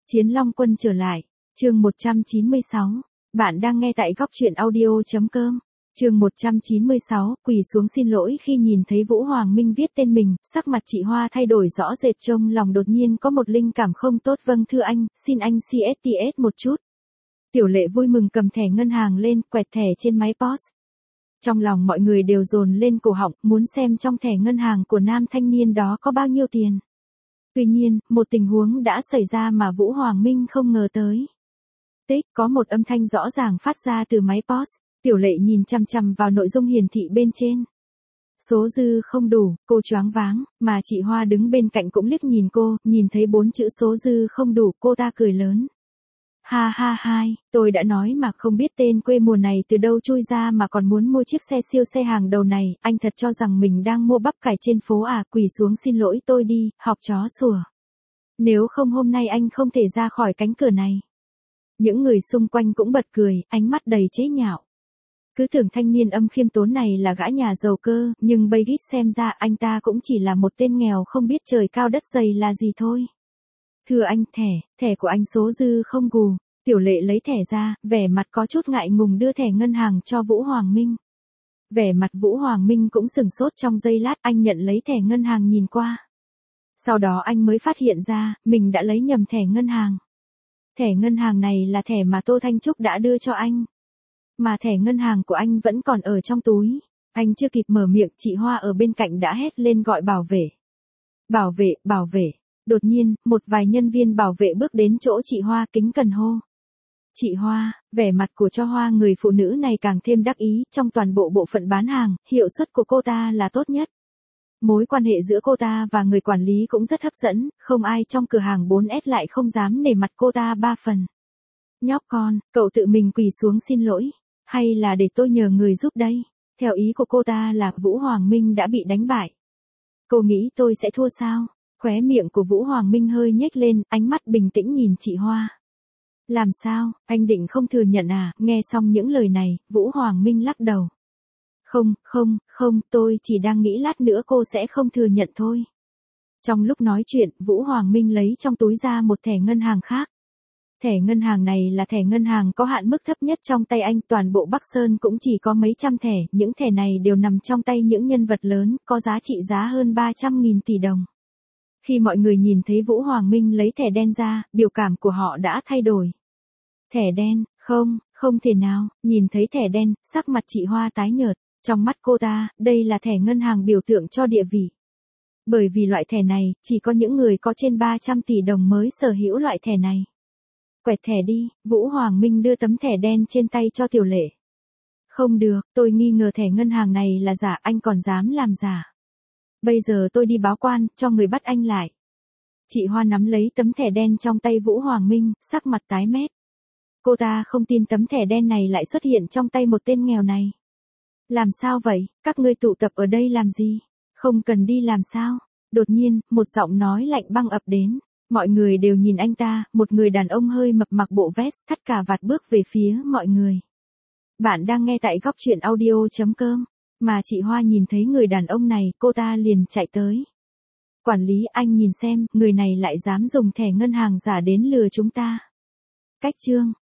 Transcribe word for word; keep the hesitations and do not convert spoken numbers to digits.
Chiến Long Quân trở lại. Chương một trăm chín mươi sáu. Bạn đang nghe tại góc truyện audio.com. Chương một trăm chín mươi sáu, quỳ xuống xin lỗi khi nhìn thấy Vũ Hoàng Minh viết tên mình, sắc mặt chị Hoa thay đổi rõ rệt, trong lòng đột nhiên có một linh cảm không tốt. Vâng thưa anh, xin anh xê ét tê ét một chút. Tiểu Lệ vui mừng cầm thẻ ngân hàng lên, quẹt thẻ trên máy pê ô ét. Trong lòng mọi người đều dồn lên cổ họng, muốn xem trong thẻ ngân hàng của nam thanh niên đó có bao nhiêu tiền. Tuy nhiên, một tình huống đã xảy ra mà Vũ Hoàng Minh không ngờ tới. Tích, có một âm thanh rõ ràng phát ra từ máy pê ô ét. Tiểu Lệ nhìn chằm chằm vào nội dung hiển thị bên trên. Số dư không đủ, cô choáng váng, mà chị Hoa đứng bên cạnh cũng liếc nhìn cô, nhìn thấy bốn chữ số dư không đủ, cô ta cười lớn. Ha ha hai, tôi đã nói mà, không biết tên quê mùa này từ đâu chui ra mà còn muốn mua chiếc xe siêu xe hàng đầu này, anh thật cho rằng mình đang mua bắp cải trên phố à? Quỳ xuống xin lỗi tôi đi, học chó sủa. Nếu không hôm nay anh không thể ra khỏi cánh cửa này. Những người xung quanh cũng bật cười, ánh mắt đầy chế nhạo. Cứ tưởng thanh niên âm khiêm tốn này là gã nhà giàu cơ, nhưng bây gít xem ra anh ta cũng chỉ là một tên nghèo không biết trời cao đất dày là gì thôi. Thưa anh, thẻ, thẻ của anh số dư không gù. Tiểu Lệ lấy thẻ ra, vẻ mặt có chút ngại ngùng đưa thẻ ngân hàng cho Vũ Hoàng Minh. Vẻ mặt Vũ Hoàng Minh cũng sửng sốt trong giây lát, anh nhận lấy thẻ ngân hàng nhìn qua. Sau đó anh mới phát hiện ra, mình đã lấy nhầm thẻ ngân hàng. Thẻ ngân hàng này là thẻ mà Tô Thanh Trúc đã đưa cho anh. Mà thẻ ngân hàng của anh vẫn còn ở trong túi. Anh chưa kịp mở miệng, chị Hoa ở bên cạnh đã hét lên gọi bảo vệ. Bảo vệ, bảo vệ. Đột nhiên, một vài nhân viên bảo vệ bước đến chỗ chị Hoa kính cẩn hô. Chị Hoa, vẻ mặt của cho Hoa người phụ nữ này càng thêm đắc ý, trong toàn bộ bộ phận bán hàng, hiệu suất của cô ta là tốt nhất. Mối quan hệ giữa cô ta và người quản lý cũng rất hấp dẫn, không ai trong cửa hàng bốn S lại không dám nể mặt cô ta ba phần. Nhóc con, cậu tự mình quỳ xuống xin lỗi, hay là để tôi nhờ người giúp đây? Theo ý của cô ta là Vũ Hoàng Minh đã bị đánh bại. Cô nghĩ tôi sẽ thua sao? Khóe miệng của Vũ Hoàng Minh hơi nhếch lên, ánh mắt bình tĩnh nhìn chị Hoa. Làm sao, anh định không thừa nhận à? Nghe xong những lời này, Vũ Hoàng Minh lắc đầu. Không, không, không, tôi chỉ đang nghĩ lát nữa cô sẽ không thừa nhận thôi. Trong lúc nói chuyện, Vũ Hoàng Minh lấy trong túi ra một thẻ ngân hàng khác. Thẻ ngân hàng này là thẻ ngân hàng có hạn mức thấp nhất trong tay anh, toàn bộ Bắc Sơn cũng chỉ có mấy trăm thẻ, những thẻ này đều nằm trong tay những nhân vật lớn, có giá trị giá hơn ba trăm nghìn tỷ đồng. Khi mọi người nhìn thấy Vũ Hoàng Minh lấy thẻ đen ra, biểu cảm của họ đã thay đổi. Thẻ đen, không, không thể nào, nhìn thấy thẻ đen, sắc mặt chị Hoa tái nhợt, trong mắt cô ta, đây là thẻ ngân hàng biểu tượng cho địa vị. Bởi vì loại thẻ này, chỉ có những người có trên ba trăm tỷ đồng mới sở hữu loại thẻ này. Quẹt thẻ đi, Vũ Hoàng Minh đưa tấm thẻ đen trên tay cho Tiểu Lệ. Không được, tôi nghi ngờ thẻ ngân hàng này là giả, anh còn dám làm giả. Bây giờ tôi đi báo quan, cho người bắt anh lại. Chị Hoa nắm lấy tấm thẻ đen trong tay Vũ Hoàng Minh, sắc mặt tái mét. Cô ta không tin tấm thẻ đen này lại xuất hiện trong tay một tên nghèo này. Làm sao vậy, các ngươi tụ tập ở đây làm gì? Không cần đi làm sao? Đột nhiên, một giọng nói lạnh băng ập đến. Mọi người đều nhìn anh ta, một người đàn ông hơi mập mặc bộ vest, thắt cà vạt bước về phía mọi người. Bạn đang nghe tại góc truyện audio.com. Mà chị Hoa nhìn thấy người đàn ông này, cô ta liền chạy tới. Quản lý, anh nhìn xem, người này lại dám dùng thẻ ngân hàng giả đến lừa chúng ta. Cách chương.